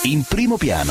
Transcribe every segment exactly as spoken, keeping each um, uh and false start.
In primo piano.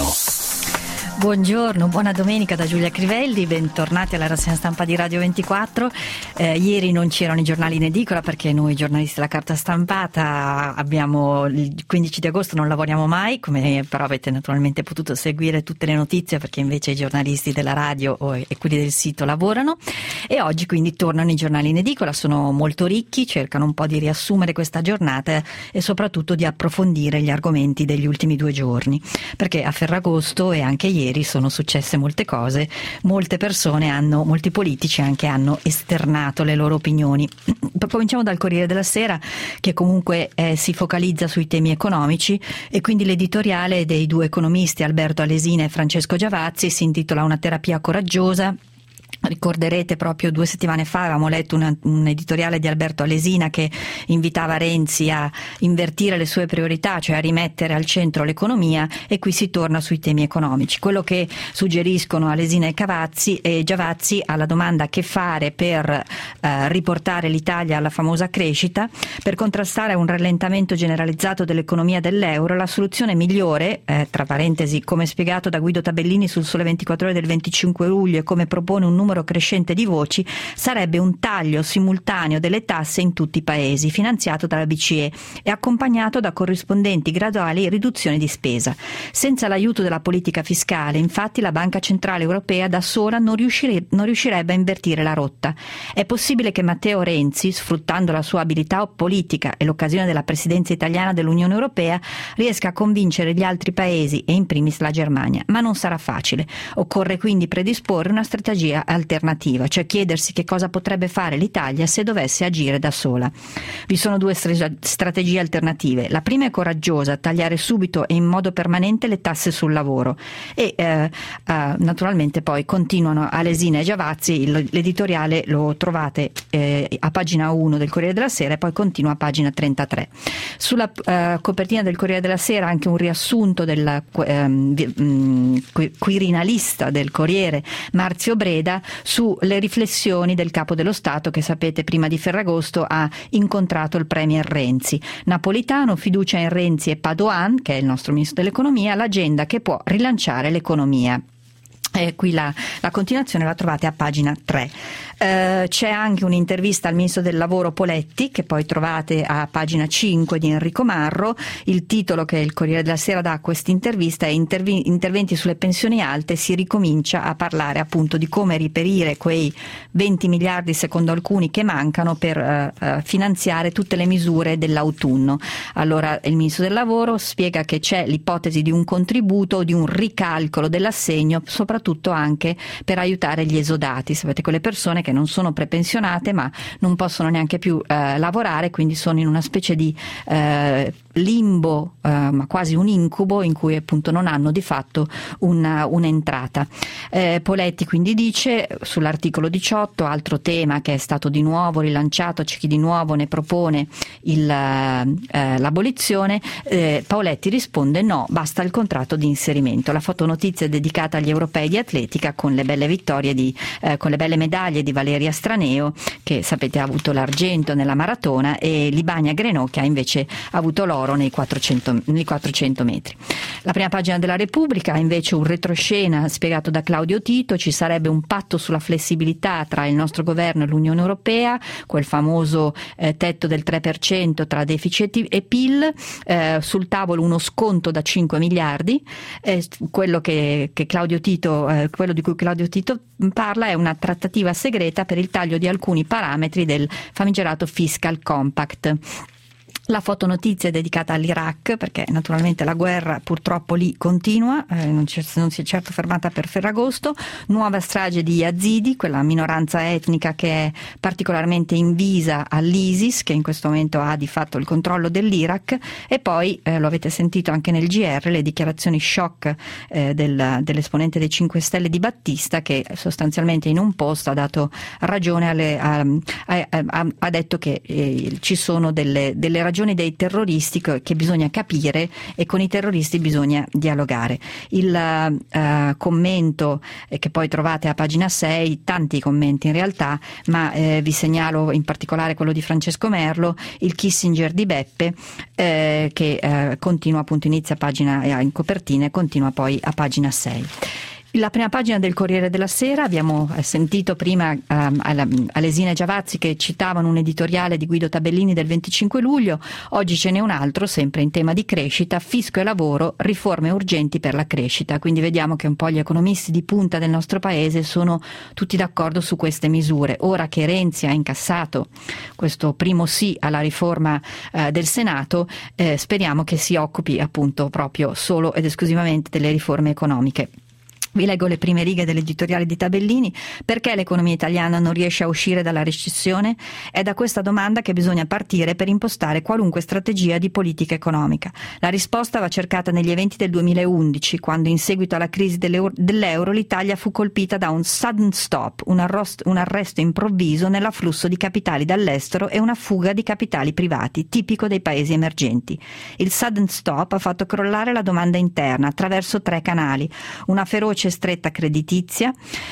Buongiorno, buona domenica da Giulia Crivelli, bentornati alla rassegna stampa di Radio ventiquattro. Eh, ieri non c'erano i giornali in edicola perché noi giornalisti della carta stampata abbiamo il quindici di agosto, non lavoriamo mai, come però avete naturalmente potuto seguire tutte le notizie perché invece i giornalisti della radio e quelli del sito lavorano, e oggi quindi tornano i giornali in edicola, sono molto ricchi, cercano un po' di riassumere questa giornata e soprattutto di approfondire gli argomenti degli ultimi due giorni, perché a Ferragosto e anche ieri sono successe molte cose, molte persone hanno, molti politici anche hanno esternato le loro opinioni. Cominciamo dal Corriere della Sera, che comunque eh, si focalizza sui temi economici, e quindi l'editoriale dei due economisti Alberto Alesina e Francesco Giavazzi si intitola Una terapia coraggiosa. Ricorderete, proprio due settimane fa avevamo letto una, un editoriale di Alberto Alesina che invitava Renzi a invertire le sue priorità, cioè a rimettere al centro l'economia, e qui si torna sui temi economici. Quello che suggeriscono Alesina e Cavazzi e Giavazzi alla domanda che fare per eh, riportare l'Italia alla famosa crescita, per contrastare un rallentamento generalizzato dell'economia dell'euro, la soluzione migliore, eh, tra parentesi, come spiegato da Guido Tabellini sul Sole ventiquattro Ore del venticinque luglio e come propone un numero crescente di voci, sarebbe un taglio simultaneo delle tasse in tutti i paesi, finanziato dalla B C E e accompagnato da corrispondenti graduali riduzioni di spesa. Senza l'aiuto della politica fiscale, infatti, la Banca Centrale Europea da sola non, riuscire, non riuscirebbe a invertire la rotta. È possibile che Matteo Renzi, sfruttando la sua abilità politica e l'occasione della presidenza italiana dell'Unione Europea, riesca a convincere gli altri paesi e in primis la Germania, ma non sarà facile. Occorre quindi predisporre una strategia alternativa, cioè chiedersi che cosa potrebbe fare l'Italia se dovesse agire da sola. Vi sono due strategie alternative. La prima è coraggiosa, tagliare subito e in modo permanente le tasse sul lavoro, e eh, eh, naturalmente poi continuano Alesina e Giavazzi. L'editoriale lo trovate eh, a pagina uno del Corriere della Sera e poi continua a pagina trentatré. Sulla eh, copertina del Corriere della Sera anche un riassunto del eh, quirinalista del Corriere Marzio Breda sulle riflessioni del capo dello Stato che, sapete, prima di Ferragosto ha incontrato il premier Renzi. Napolitano, fiducia in Renzi e Padoan, che è il nostro ministro dell'economia, l'agenda che può rilanciare l'economia. E qui la, la continuazione la trovate a pagina tre. Eh, c'è anche un'intervista al ministro del lavoro Poletti che poi trovate a pagina cinque di Enrico Marro. Il titolo che il Corriere della Sera dà a questa intervista è intervi- interventi sulle pensioni alte, si ricomincia a parlare appunto di come reperire quei venti miliardi secondo alcuni che mancano per eh, eh, finanziare tutte le misure dell'autunno. Allora il ministro del lavoro spiega che c'è l'ipotesi di un contributo o di un ricalcolo dell'assegno, soprattutto tutto anche per aiutare gli esodati, sapete, quelle persone che non sono prepensionate ma non possono neanche più eh, lavorare, quindi sono in una specie di eh, limbo, eh, ma quasi un incubo, in cui appunto non hanno di fatto una, un'entrata. Eh, Poletti quindi dice sull'articolo diciotto, altro tema che è stato di nuovo rilanciato, c'è chi di nuovo ne propone il, eh, l'abolizione, eh, Poletti risponde no, basta il contratto di inserimento. La fotonotizia è dedicata agli europei di atletica con le belle vittorie di, eh, con le belle medaglie di Valeria Straneo, che sapete ha avuto l'argento nella maratona, e Libania Grenò che ha invece avuto l'oro nei quattrocento, nei quattrocento metri. La prima pagina della Repubblica ha invece un retroscena spiegato da Claudio Tito. Ci sarebbe un patto sulla flessibilità tra il nostro governo e l'Unione Europea, quel famoso eh, tetto del tre per cento tra deficit e P I L, eh, sul tavolo uno sconto da cinque miliardi, eh, quello che, che Claudio Tito Eh, quello di cui Claudio Tito parla è una trattativa segreta per il taglio di alcuni parametri del famigerato Fiscal Compact. La fotonotizia è dedicata all'Iraq perché naturalmente la guerra purtroppo lì continua, eh, non, non si è certo fermata per Ferragosto. Nuova strage di Yazidi, quella minoranza etnica che è particolarmente invisa all'ISIS, che in questo momento ha di fatto il controllo dell'Iraq. E poi, eh, lo avete sentito anche nel G R, le dichiarazioni shock eh, del, dell'esponente dei cinque Stelle Di Battista, che sostanzialmente in un post ha dato ragione alle, ha, ha, ha, ha detto che eh, ci sono delle, delle ragioni dei terroristi che, che bisogna capire e con i terroristi bisogna dialogare. Il uh, commento eh, che poi trovate a pagina sei, tanti commenti in realtà, ma eh, vi segnalo in particolare quello di Francesco Merlo, il Kissinger di Beppe, eh, che eh, continua appunto, inizia a pagina eh, in copertina e continua poi a pagina sei. La prima pagina del Corriere della Sera, abbiamo sentito prima um, Alesina e Giavazzi che citavano un editoriale di Guido Tabellini del venticinque luglio, oggi ce n'è un altro, sempre in tema di crescita, fisco e lavoro, riforme urgenti per la crescita. Quindi vediamo che un po' gli economisti di punta del nostro paese sono tutti d'accordo su queste misure. Ora che Renzi ha incassato questo primo sì alla riforma eh, del Senato, eh, speriamo che si occupi appunto proprio solo ed esclusivamente delle riforme economiche. Vi leggo le prime righe dell'editoriale di Tabellini. Perché l'economia italiana non riesce a uscire dalla recessione? È da questa domanda che bisogna partire per impostare qualunque strategia di politica economica. La risposta va cercata negli eventi del duemilaundici, quando in seguito alla crisi dell'euro l'Italia fu colpita da un sudden stop, un arresto, un arresto improvviso nell'afflusso di capitali dall'estero e una fuga di capitali privati, tipico dei paesi emergenti. Il sudden stop ha fatto crollare la domanda interna attraverso tre canali: una feroce stretta creditizia,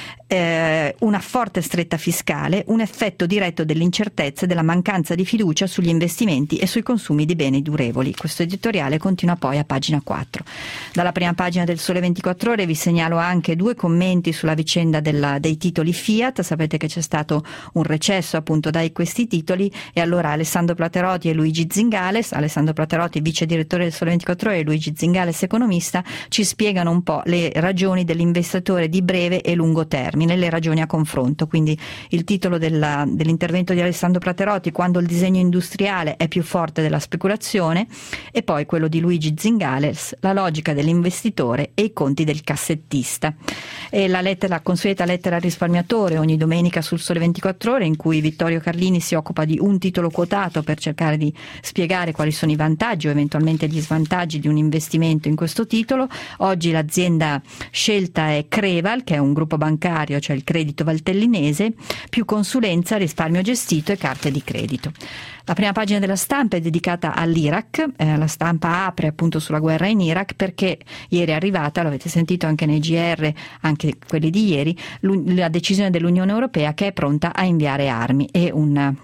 eh, una forte stretta fiscale, un effetto diretto dell'incertezza e della mancanza di fiducia sugli investimenti e sui consumi di beni durevoli. Questo editoriale continua poi a pagina quattro. Dalla prima pagina del Sole ventiquattro Ore vi segnalo anche due commenti sulla vicenda della, dei titoli Fiat. Sapete che c'è stato un recesso appunto dai questi titoli e allora Alessandro Platerotti e Luigi Zingales, Alessandro Platerotti vice direttore del Sole ventiquattro Ore e Luigi Zingales economista, ci spiegano un po' le ragioni dell'investitore di breve e lungo termine, le ragioni a confronto. Quindi il titolo della, dell'intervento di Alessandro Platerotti: quando il disegno industriale è più forte della speculazione, e poi quello di Luigi Zingales: la logica dell'investitore e i conti del cassettista. E la lettera, la consueta lettera al risparmiatore ogni domenica sul Sole ventiquattro Ore, in cui Vittorio Carlini si occupa di un titolo quotato per cercare di spiegare quali sono i vantaggi o eventualmente gli svantaggi di un investimento in questo titolo. Oggi l'azienda scelta è Creval, che è un gruppo bancario, cioè il Credito Valtellinese, più consulenza, risparmio gestito e carte di credito. La prima pagina della Stampa è dedicata all'Iraq. Eh, la Stampa apre appunto sulla guerra in Iraq perché ieri è arrivata, l'avete sentito anche nei G R, anche quelli di ieri, la decisione dell'Unione Europea che è pronta a inviare armi e un,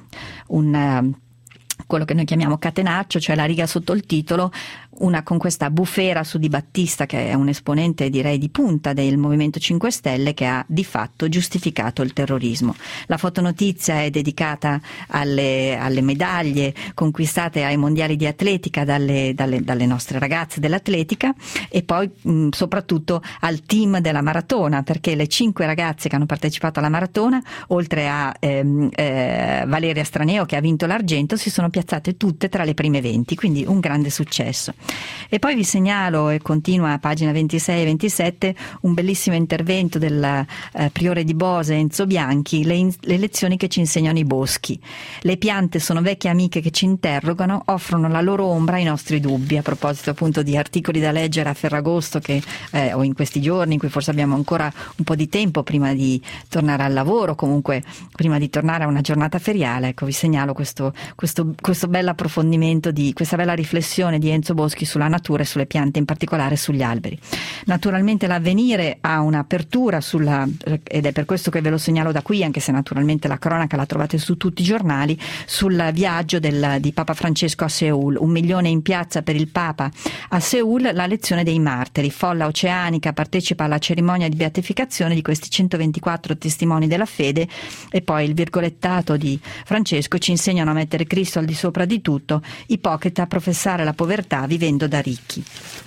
un quello che noi chiamiamo catenaccio, cioè la riga sotto il titolo, una con questa bufera su Di Battista, che è un esponente direi di punta del Movimento cinque Stelle, che ha di fatto giustificato il terrorismo. La fotonotizia è dedicata alle, alle medaglie conquistate ai mondiali di atletica dalle, dalle, dalle nostre ragazze dell'atletica e poi mh, soprattutto al team della maratona, perché le cinque ragazze che hanno partecipato alla maratona, oltre a ehm, eh, Valeria Straneo che ha vinto l'argento, si sono piazzate tutte tra le prime venti, quindi un grande successo. E poi vi segnalo, e continua a pagina ventisei e ventisette, un bellissimo intervento del eh, priore di Bose Enzo Bianchi: le, in- le lezioni che ci insegnano i boschi. Le piante sono vecchie amiche che ci interrogano, offrono la loro ombra ai nostri dubbi. A proposito appunto di articoli da leggere a Ferragosto, che eh, o in questi giorni in cui forse abbiamo ancora un po' di tempo prima di tornare al lavoro, comunque prima di tornare a una giornata feriale, ecco, vi segnalo questo, questo, questo bel approfondimento, di questa bella riflessione di Enzo Boschi sulla natura e sulle piante, in particolare sugli alberi. Naturalmente l'Avvenire ha un'apertura sulla, ed è per questo che ve lo segnalo da qui, anche se naturalmente la cronaca la trovate su tutti i giornali, sul viaggio del, di Papa Francesco a Seul. Un milione in piazza per il Papa a Seul, la lezione dei martiri. Folla oceanica partecipa alla cerimonia di beatificazione di questi centoventiquattro testimoni della fede, e poi il virgolettato di Francesco: ci insegnano a mettere Cristo al di sopra di tutto, ipocrita a professare la povertà vivendo da ricchi.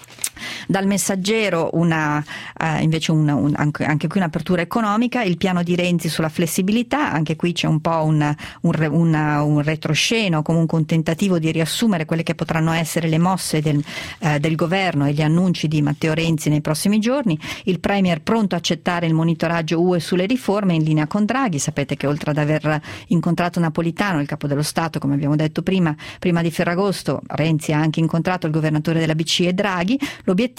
Dal Messaggero una, eh, invece un, un, anche, anche qui un'apertura economica, il piano di Renzi sulla flessibilità. Anche qui c'è un po' un, un, una, un retroscena, comunque un tentativo di riassumere quelle che potranno essere le mosse del, eh, del governo e gli annunci di Matteo Renzi nei prossimi giorni. Il Premier pronto a accettare il monitoraggio U E sulle riforme, in linea con Draghi. Sapete che oltre ad aver incontrato Napolitano, il capo dello Stato, come abbiamo detto prima, prima di Ferragosto, Renzi ha anche incontrato il governatore della B C E Draghi. L'obiettivo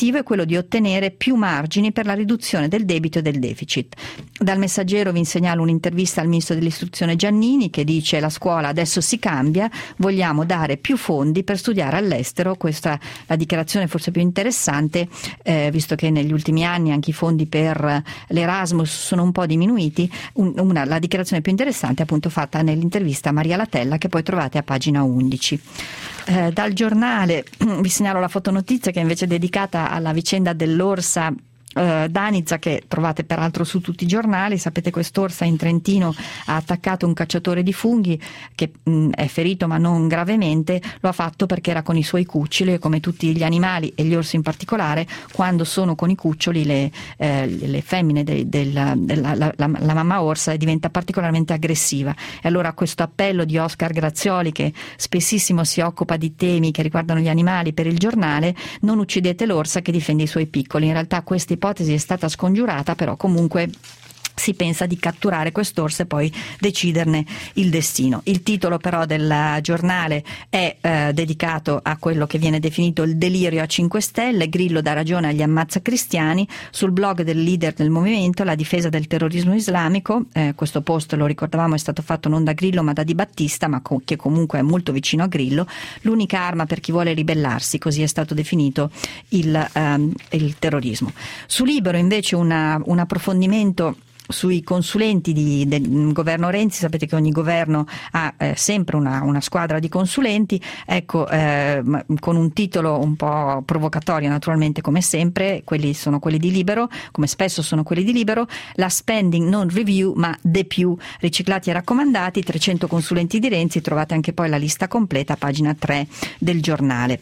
obiettivo è quello di ottenere più margini per la riduzione del debito e del deficit. Dal Messaggero vi segnalo un'intervista al ministro dell'istruzione Giannini che dice: la scuola adesso si cambia, vogliamo dare più fondi per studiare all'estero. Questa è la dichiarazione forse più interessante, eh, visto che negli ultimi anni anche i fondi per l'Erasmus sono un po' diminuiti. Un, una, la dichiarazione più interessante è appunto fatta nell'intervista a Maria Latella, che poi trovate a pagina undici. Eh, dal Giornale vi segnalo la fotonotizia che è invece dedicata alla vicenda dell'orsa Uh, Danizza, che trovate peraltro su tutti i giornali. Sapete, quest'orsa in Trentino ha attaccato un cacciatore di funghi che mh, è ferito ma non gravemente. Lo ha fatto perché era con i suoi cuccioli, e come tutti gli animali e gli orsi in particolare, quando sono con i cuccioli le, eh, le femmine de, del, della la, la, la mamma orsa diventa particolarmente aggressiva. E allora questo appello di Oscar Grazioli, che spessissimo si occupa di temi che riguardano gli animali per il Giornale: non uccidete l'orsa che difende i suoi piccoli. In realtà questa ipotesi è stata scongiurata, però comunque si pensa di catturare quest'orsa e poi deciderne il destino. Il titolo però del Giornale è eh, dedicato a quello che viene definito il delirio a cinque Stelle. Grillo dà ragione agli ammazzacristiani. Sul blog del leader del movimento, la difesa del terrorismo islamico, eh, questo post, lo ricordavamo, è stato fatto non da Grillo ma da Di Battista, ma co- che comunque è molto vicino a Grillo. L'unica arma per chi vuole ribellarsi, così è stato definito il, ehm, il terrorismo. Su Libero invece una, un approfondimento sui consulenti di, del governo Renzi. Sapete che ogni governo ha eh, sempre una, una squadra di consulenti, ecco, eh, con un titolo un po' provocatorio naturalmente, come sempre. Quelli sono quelli di Libero, come spesso sono quelli di Libero. La spending non review ma de più, riciclati e raccomandati, trecento consulenti di Renzi. Trovate anche poi la lista completa a pagina tre del Giornale.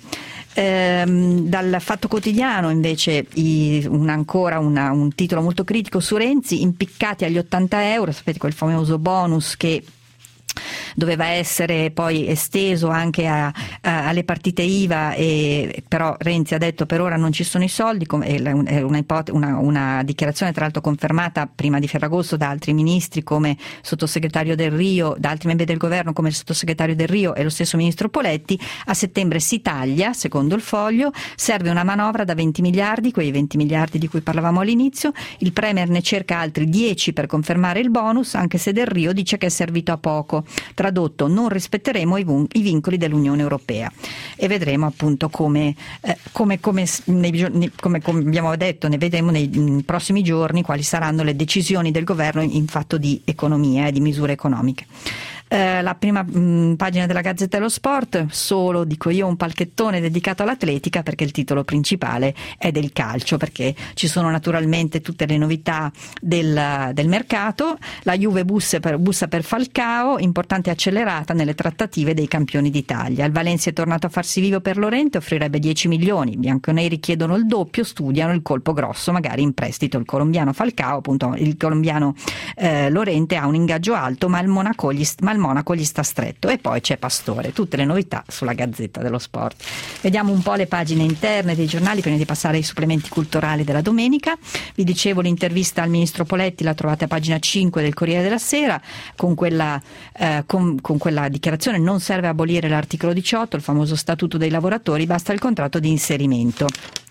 Ehm, dal Fatto Quotidiano invece i, un, ancora una, un titolo molto critico su Renzi: impiccati agli ottanta euro. Sapete, quel famoso bonus che doveva essere poi esteso anche a, a, alle partite I V A, e però Renzi ha detto per ora non ci sono i soldi. È una, una, una dichiarazione tra l'altro confermata prima di Ferragosto da altri ministri come sottosegretario Del Rio, da altri membri del governo come il sottosegretario Del Rio e lo stesso ministro Poletti. A settembre si taglia, secondo il Foglio, serve una manovra da venti miliardi, quei venti miliardi di cui parlavamo all'inizio. Il Premier ne cerca altri dieci per confermare il bonus, anche se Del Rio dice che è servito a poco. Tradotto: non rispetteremo i, vun- i vincoli dell'Unione Europea. E vedremo appunto come, eh, come, come, nei, come, come abbiamo detto, ne vedremo nei, nei prossimi giorni quali saranno le decisioni del governo in, in fatto di economia e di misure economiche. Eh, la prima mh, pagina della Gazzetta dello Sport, solo, dico io, un palchettone dedicato all'atletica, perché il titolo principale è del calcio, perché ci sono naturalmente tutte le novità del, del mercato. La Juve bussa per, bussa per Falcao, importante accelerata nelle trattative dei campioni d'Italia. Il Valencia è tornato a farsi vivo per Lorente, offrirebbe dieci milioni. I bianconeri chiedono il doppio, studiano il colpo grosso, magari in prestito. Il colombiano Falcao, appunto, il colombiano eh, Lorente ha un ingaggio alto, ma il Monaco gli, ma il Monaco gli sta stretto. E poi c'è Pastore. Tutte le novità sulla Gazzetta dello Sport. Vediamo un po' le pagine interne dei giornali prima di passare ai supplementi culturali della domenica. Vi dicevo l'intervista al ministro Poletti, la trovate a pagina cinque del Corriere della Sera, con quella, eh, con, con quella dichiarazione: non serve abolire l'articolo diciotto, il famoso statuto dei lavoratori, basta il contratto di inserimento.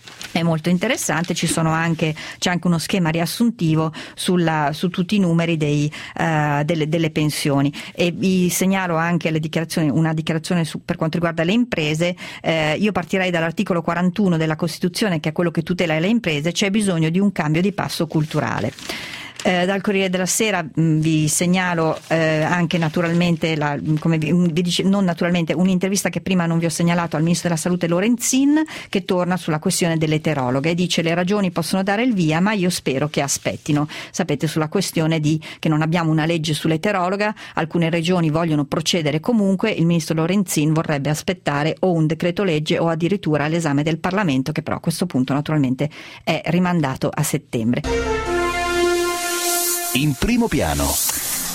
È molto interessante, ci sono anche, c'è anche uno schema riassuntivo sulla, su tutti i numeri dei, uh, delle, delle pensioni. E vi segnalo anche le dichiarazioni, una dichiarazione su, per quanto riguarda le imprese. Eh, io partirei dall'articolo quarantuno della Costituzione, che è quello che tutela le imprese. C'è bisogno di un cambio di passo culturale. Eh, dal Corriere della Sera mh, vi segnalo eh, anche naturalmente, la, come vi, vi dice, non naturalmente, un'intervista che prima non vi ho segnalato al ministro della Salute Lorenzin, che torna sulla questione dell'eterologa e dice: le ragioni possono dare il via, ma io spero che aspettino. Sapete, sulla questione di che non abbiamo una legge sull'eterologa, alcune regioni vogliono procedere comunque, il ministro Lorenzin vorrebbe aspettare o un decreto legge o addirittura l'esame del Parlamento, che però a questo punto naturalmente è rimandato a settembre. In primo piano.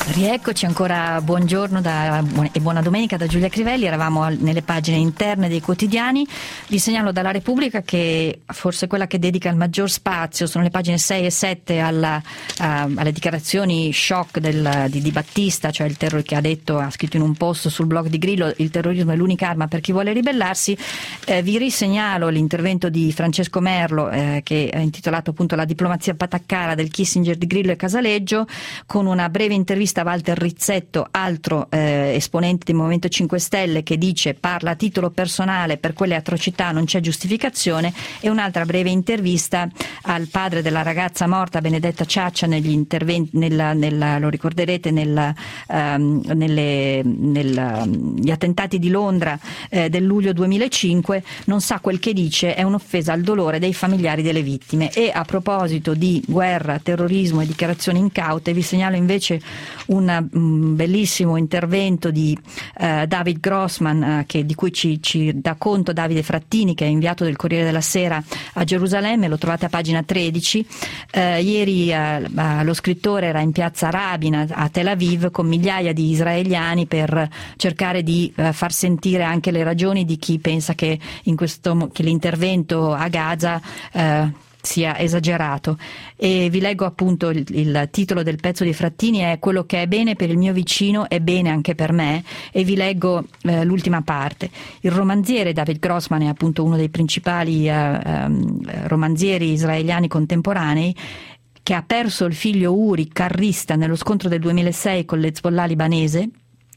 Rieccoci ancora, buongiorno da, e buona domenica da Giulia Crivelli. Eravamo nelle pagine interne dei quotidiani. Vi segnalo dalla Repubblica che forse quella che dedica il maggior spazio sono le pagine sei e sette alla, uh, alle dichiarazioni shock del, di Di Battista, cioè il terror che ha detto, ha scritto in un post sul blog di Grillo: il terrorismo è l'unica arma per chi vuole ribellarsi. Eh, vi risegnalo l'intervento di Francesco Merlo, eh, che è intitolato appunto La diplomazia pataccara del Kissinger di Grillo e Casaleggio, con una breve intervista a Walter Rizzetto, altro eh, esponente del Movimento cinque Stelle, che dice: parla a titolo personale, per quelle atrocità non c'è giustificazione, e un'altra breve intervista al padre della ragazza morta, Benedetta Ciaccia, negli interventi, nella, nella, lo ricorderete, nella, um, nelle, nella, gli attentati di Londra eh, del luglio duemilacinque. Non sa quel che dice, è un'offesa al dolore dei familiari delle vittime. E a proposito di guerra, terrorismo e dichiarazioni incaute, vi segnalo invece un um, bellissimo intervento di uh, David Grossman, uh, che, di cui ci, ci dà conto Davide Frattini, che è inviato del Corriere della Sera a Gerusalemme. Lo trovate a pagina tredici. Uh, ieri uh, uh, lo scrittore era in piazza Rabin a Tel Aviv con migliaia di israeliani per cercare di uh, far sentire anche le ragioni di chi pensa che, in questo, che l'intervento a Gaza uh, sia esagerato. E vi leggo appunto il, il titolo del pezzo di Frattini: è quello che è bene per il mio vicino è bene anche per me. E vi leggo eh, l'ultima parte. Il romanziere David Grossman è appunto uno dei principali eh, eh, romanzieri israeliani contemporanei, che ha perso il figlio Uri, carrista, nello scontro del duemilasei con l'Hezbollah libanese.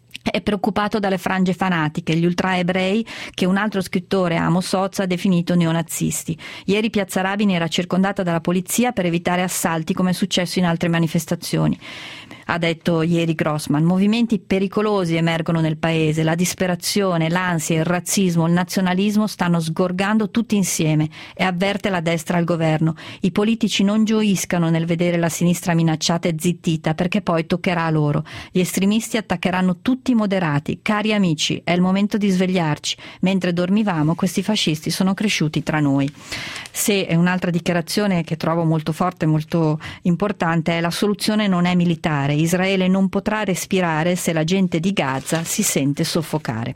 È preoccupato dalle frange fanatiche, gli ultraebrei, che un altro scrittore, Amos Oz, ha definito neonazisti. Ieri piazza Rabin era circondata dalla polizia per evitare assalti, come è successo in altre manifestazioni. Ha detto ieri Grossman: movimenti pericolosi emergono nel paese, la disperazione, l'ansia, il razzismo, il nazionalismo stanno sgorgando tutti insieme, e avverte la destra al governo: i politici non gioiscano nel vedere la sinistra minacciata e zittita, perché poi toccherà a loro. Gli estremisti attaccheranno tutti i moderati. Cari amici, è il momento di svegliarci. Mentre dormivamo, questi fascisti sono cresciuti tra noi. Se è un'altra dichiarazione che trovo molto forte, molto importante, è: la soluzione non è militare. Israele non potrà respirare se la gente di Gaza si sente soffocare.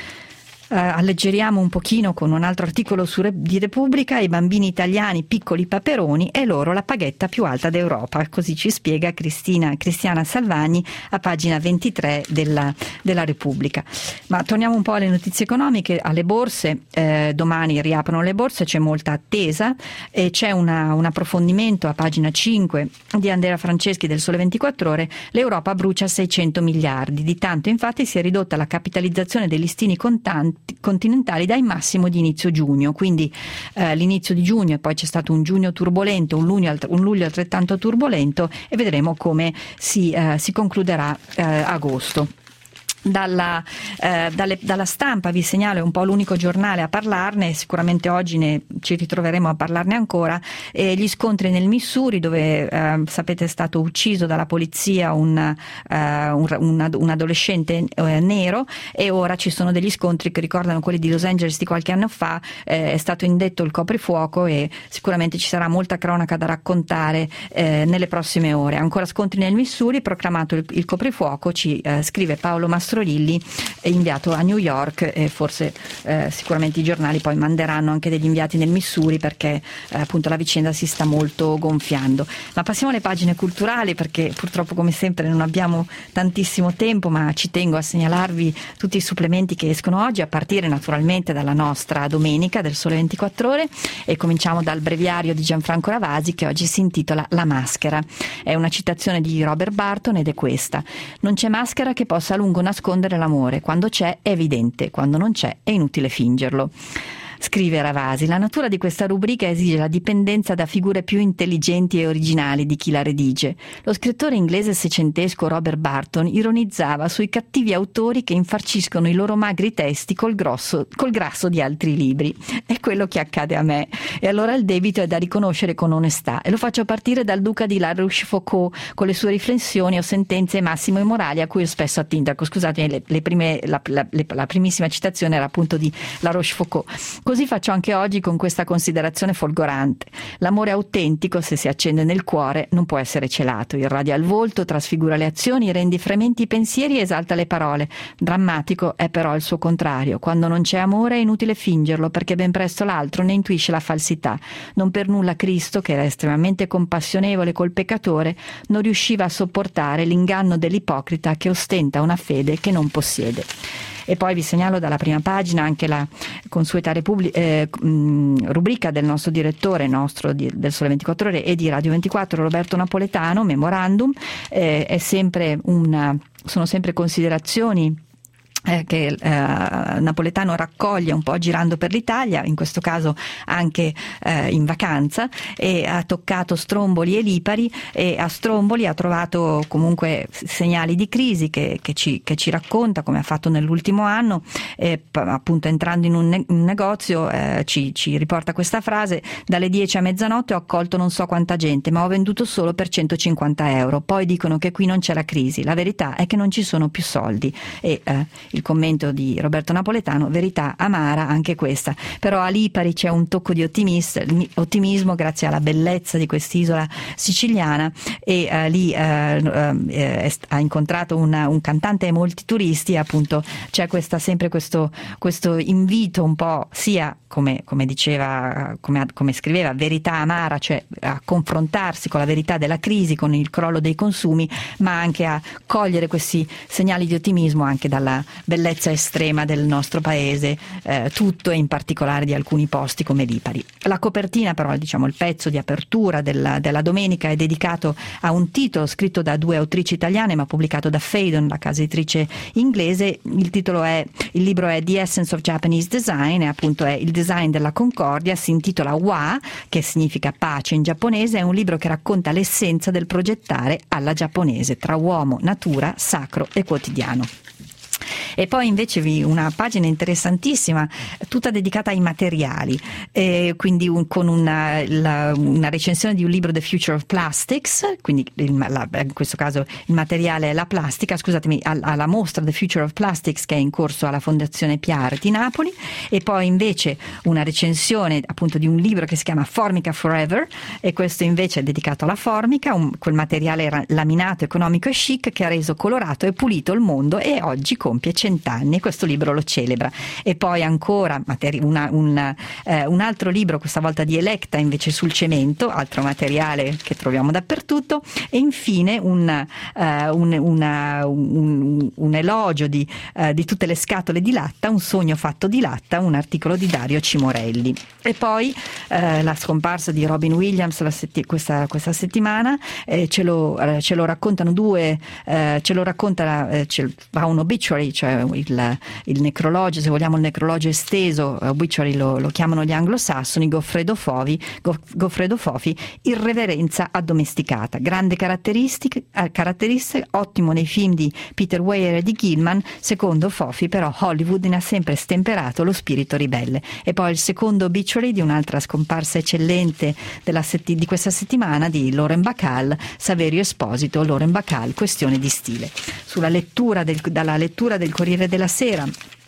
Uh, alleggeriamo un pochino con un altro articolo su Re- di Repubblica: i bambini italiani piccoli paperoni e loro la paghetta più alta d'Europa. Così ci spiega Cristina, Cristiana Salvagni a pagina ventitré della, della Repubblica. Ma torniamo un po' alle notizie economiche, alle borse. Eh, domani riaprono le borse, c'è molta attesa e c'è una, un approfondimento a pagina cinque di Andrea Franceschi del Sole ventiquattro Ore. L'Europa brucia seicento miliardi. Di tanto infatti si è ridotta la capitalizzazione dei listini contanti continentali dai massimo di inizio giugno, quindi eh, l'inizio di giugno, e poi c'è stato un giugno turbolento, un luglio, un luglio altrettanto turbolento, e vedremo come si, eh, si concluderà eh, agosto. Dalla, eh, dalle, dalla Stampa vi segnalo, è un po' l'unico giornale a parlarne, sicuramente oggi ne, ci ritroveremo a parlarne ancora, eh, gli scontri nel Missouri, dove eh, sapete è stato ucciso dalla polizia un, eh, un, un, un adolescente eh, nero, e ora ci sono degli scontri che ricordano quelli di Los Angeles di qualche anno fa. Eh, è stato indetto il coprifuoco e sicuramente ci sarà molta cronaca da raccontare eh, nelle prossime ore. Ancora scontri nel Missouri, proclamato il, il coprifuoco, ci eh, scrive Paolo Mastro Lilli, inviato a New York, e forse eh, sicuramente i giornali poi manderanno anche degli inviati nel Missouri, perché eh, appunto la vicenda si sta molto gonfiando. Ma passiamo alle pagine culturali, perché purtroppo come sempre non abbiamo tantissimo tempo, ma ci tengo a segnalarvi tutti i supplementi che escono oggi, a partire naturalmente dalla nostra domenica del Sole ventiquattro Ore, e cominciamo dal breviario di Gianfranco Ravasi, che oggi si intitola La maschera. È una citazione di Robert Barton ed è questa: non c'è maschera che possa a lungo nascondere l'amore, quando c'è è evidente, quando non c'è è inutile fingerlo. Scrive Ravasi: la natura di questa rubrica esige la dipendenza da figure più intelligenti e originali di chi la redige. Lo scrittore inglese seicentesco Robert Barton ironizzava sui cattivi autori che infarciscono i loro magri testi col, grosso, col grasso di altri libri. È quello che accade a me. E allora il debito è da riconoscere con onestà, e lo faccio partire dal duca di La Rochefoucauld con le sue riflessioni o sentenze massime morali a cui ho spesso attinto. Ecco, scusate, le, le prime, la, la, le, la primissima citazione era appunto di La Rochefoucauld. Così faccio anche oggi con questa considerazione folgorante: l'amore autentico, se si accende nel cuore, non può essere celato, irradia il volto, trasfigura le azioni, rende frementi i pensieri e esalta le parole. Drammatico è però il suo contrario: quando non c'è amore è inutile fingerlo, perché ben presto l'altro ne intuisce la falsità. Non per nulla Cristo, che era estremamente compassionevole col peccatore, non riusciva a sopportare l'inganno dell'ipocrita che ostenta una fede che non possiede. E poi vi segnalo dalla prima pagina anche la consueta Repubblica, eh, rubrica del nostro direttore nostro di, del Sole ventiquattro Ore e di Radio ventiquattro, Roberto Napoletano, Memorandum. Eh, è sempre una, sono sempre considerazioni Eh, che eh, Napoletano raccoglie un po' girando per l'Italia, in questo caso anche eh, in vacanza, e ha toccato Stromboli e Lipari, e a Stromboli ha trovato comunque segnali di crisi che, che, ci, che ci racconta, come ha fatto nell'ultimo anno, eh, appunto entrando in un, ne- un negozio eh, ci, ci riporta questa frase: dalle dieci a mezzanotte ho accolto non so quanta gente, ma ho venduto solo per centocinquanta euro, poi dicono che qui non c'è la crisi, la verità è che non ci sono più soldi. E eh, il commento di Roberto Napoletano: verità amara anche questa, però a Lipari c'è un tocco di ottimismo grazie alla bellezza di quest'isola siciliana, e eh, lì eh, eh, ha incontrato una, un cantante e molti turisti, e appunto c'è questa, sempre questo, questo invito un po' sia, come, come diceva, come, come scriveva, verità amara, cioè a confrontarsi con la verità della crisi, con il crollo dei consumi, ma anche a cogliere questi segnali di ottimismo anche dalla bellezza estrema del nostro paese, eh, tutto, e in particolare di alcuni posti come Lipari. La copertina, però, diciamo il pezzo di apertura della, della domenica, è dedicato a un titolo scritto da due autrici italiane ma pubblicato da Phaidon, la casa editrice inglese. Il titolo è, il libro è The Essence of Japanese Design, e appunto è il design della concordia. Si intitola Wa, che significa pace in giapponese. È un libro che racconta l'essenza del progettare alla giapponese, tra uomo, natura, sacro e quotidiano. E poi invece vi una pagina interessantissima, tutta dedicata ai materiali, eh, quindi un, con una, la, una recensione di un libro, The Future of Plastics, quindi il, la, in questo caso il materiale è la plastica, scusatemi, alla mostra The Future of Plastics che è in corso alla Fondazione Piar di Napoli. E poi invece una recensione appunto di un libro che si chiama Formica Forever, e questo invece è dedicato alla formica, un, quel materiale laminato, economico e chic che ha reso colorato e pulito il mondo e oggi compie cent'anni, e questo libro lo celebra. E poi ancora materi- una, un, eh, un altro libro, questa volta di Electa, invece sul cemento, altro materiale che troviamo dappertutto. E infine un, eh, un, una, un, un elogio di, eh, di tutte le scatole di latta, un sogno fatto di latta, un articolo di Dario Cimorelli. E poi eh, la scomparsa di Robin Williams la setti- questa, questa settimana, eh, ce, lo, eh, ce lo raccontano due, eh, ce lo racconta, eh, ce, fa un obituary, cioè il, il necrologio, se vogliamo il necrologio esteso, obituary lo, lo chiamano gli anglosassoni, Goffredo Fofi, Goffredo Fofi, irreverenza addomesticata, grande caratteristica, caratteristica, ottimo nei film di Peter Weir e di Gilman. Secondo Fofi però Hollywood ne ha sempre stemperato lo spirito ribelle. E poi il secondo obituary di un'altra scomparsa eccellente della setti- di questa settimana, di Lauren Bacall, Saverio Esposito, Lauren Bacall, questione di stile. Sulla lettura del, dalla lettura del Corriere della Sera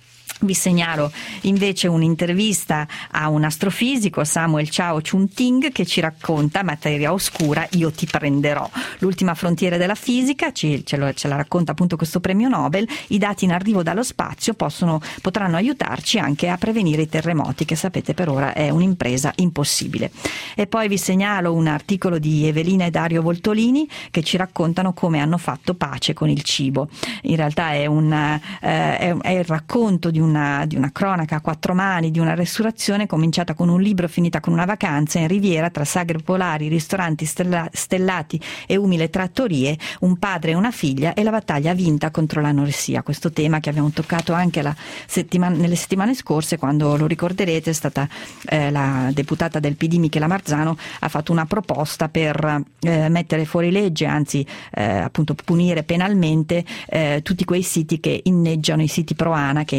vi segnalo invece un'intervista a un astrofisico, Samuel Chao Chun-Ting, che ci racconta materia oscura, io ti prenderò. L'ultima frontiera della fisica, ci, ce, lo, ce la racconta appunto questo premio Nobel. I dati in arrivo dallo spazio possono, potranno aiutarci anche a prevenire i terremoti, che sapete per ora è un'impresa impossibile. E poi vi segnalo un articolo di Evelina e Dario Voltolini che ci raccontano come hanno fatto pace con il cibo. In realtà è, un, eh, è, è il racconto di un Una, di una cronaca a quattro mani di una risurrezione cominciata con un libro, finita con una vacanza in riviera tra sagre popolari, ristoranti stella, stellati e umili trattorie, un padre e una figlia e la battaglia vinta contro l'anoressia. Questo tema che abbiamo toccato anche la settimana, nelle settimane scorse, quando, lo ricorderete, è stata eh, la deputata del P D Michela Marzano ha fatto una proposta per eh, mettere fuori legge, anzi eh, appunto punire penalmente eh, tutti quei siti che inneggiano, i siti pro ANA che inneggiano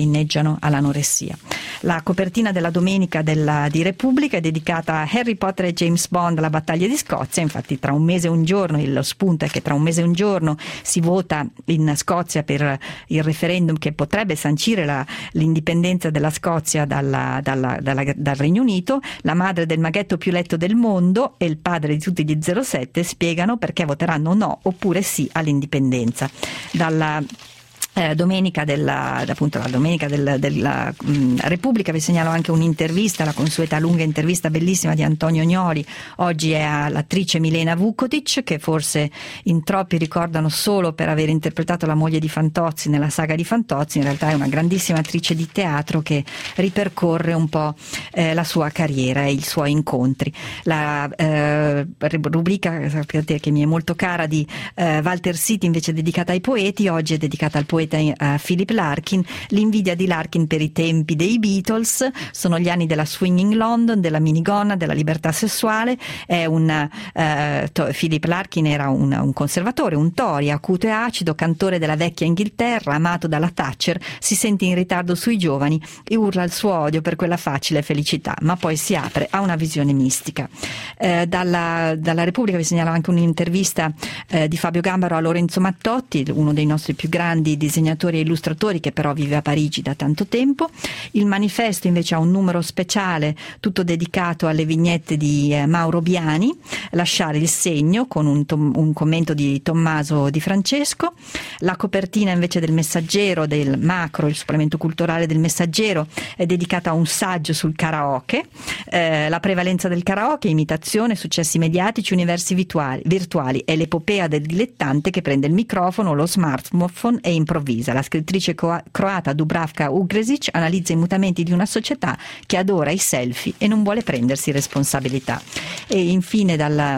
rinunciano all'anoressia. La copertina della domenica della, di Repubblica è dedicata a Harry Potter e James Bond, la battaglia di Scozia. Infatti tra un mese e un giorno, lo spunto è che tra un mese e un giorno si vota in Scozia per il referendum che potrebbe sancire la, l'indipendenza della Scozia dalla, dalla, dalla, dal Regno Unito. La madre del maghetto più letto del mondo e il padre di tutti gli zero sette spiegano perché voteranno no oppure sì all'indipendenza. Dalla Eh, domenica della, appunto la domenica del, della mh, Repubblica vi segnalo anche un'intervista, la consueta lunga intervista bellissima di Antonio Gnoli. Oggi è all'attrice Milena Vukotic, che forse in troppi ricordano solo per aver interpretato la moglie di Fantozzi nella saga di Fantozzi. In realtà è una grandissima attrice di teatro che ripercorre un po' eh, la sua carriera e i suoi incontri. La eh, rubrica, sapete che mi è molto cara, di eh, Walter City, invece dedicata ai poeti, oggi è dedicata al poeta Uh, Philip Larkin. L'invidia di Larkin per i tempi dei Beatles, sono gli anni della swinging London, della minigonna, della libertà sessuale. È un uh, to- Philip Larkin era un, un conservatore, un Tory, acuto e acido, cantore della vecchia Inghilterra, amato dalla Thatcher, si sente in ritardo sui giovani e urla il suo odio per quella facile felicità, ma poi si apre a una visione mistica. Uh, dalla, dalla Repubblica vi segnalo anche un'intervista uh, di Fabio Gambaro a Lorenzo Mattotti, uno dei nostri più grandi disegnatori e illustratori, che però vive a Parigi da tanto tempo. Il Manifesto invece ha un numero speciale tutto dedicato alle vignette di eh, Mauro Biani, Lasciare il segno, con un, tom- un commento di Tommaso Di Francesco. La copertina invece del Messaggero, del Macro, il supplemento culturale del Messaggero, è dedicata a un saggio sul karaoke, eh, la prevalenza del karaoke, imitazione, successi mediatici, universi virtuali, virtuali è l'epopea del dilettante che prende il microfono, lo smartphone e improvvisa. La scrittrice croata Dubravka Ugresic analizza i mutamenti di una società che adora i selfie e non vuole prendersi responsabilità. E infine dal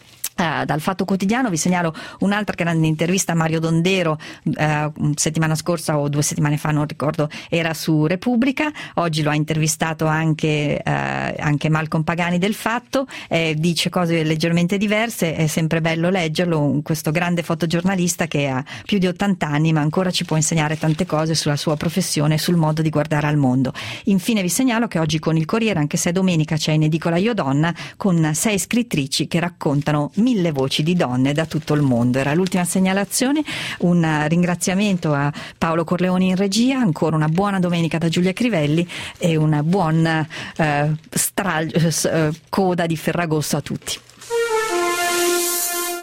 Uh, dal Fatto Quotidiano vi segnalo un'altra grande intervista a Mario Dondero, uh, settimana scorsa o due settimane fa, non ricordo, era su Repubblica. Oggi lo ha intervistato anche, uh, anche Malcolm Pagani del Fatto, eh, dice cose leggermente diverse, è sempre bello leggerlo, questo grande fotogiornalista che ha più di ottanta anni ma ancora ci può insegnare tante cose sulla sua professione e sul modo di guardare al mondo. Infine vi segnalo che oggi con il Corriere, anche se è domenica, c'è In edicola Io Donna, con sei scrittrici che raccontano mille voci di donne da tutto il mondo. Era l'ultima segnalazione. Un ringraziamento a Paolo Corleoni in regia, ancora una buona domenica da Giulia Crivelli e una buona eh, stra- eh, coda di Ferragosto a tutti.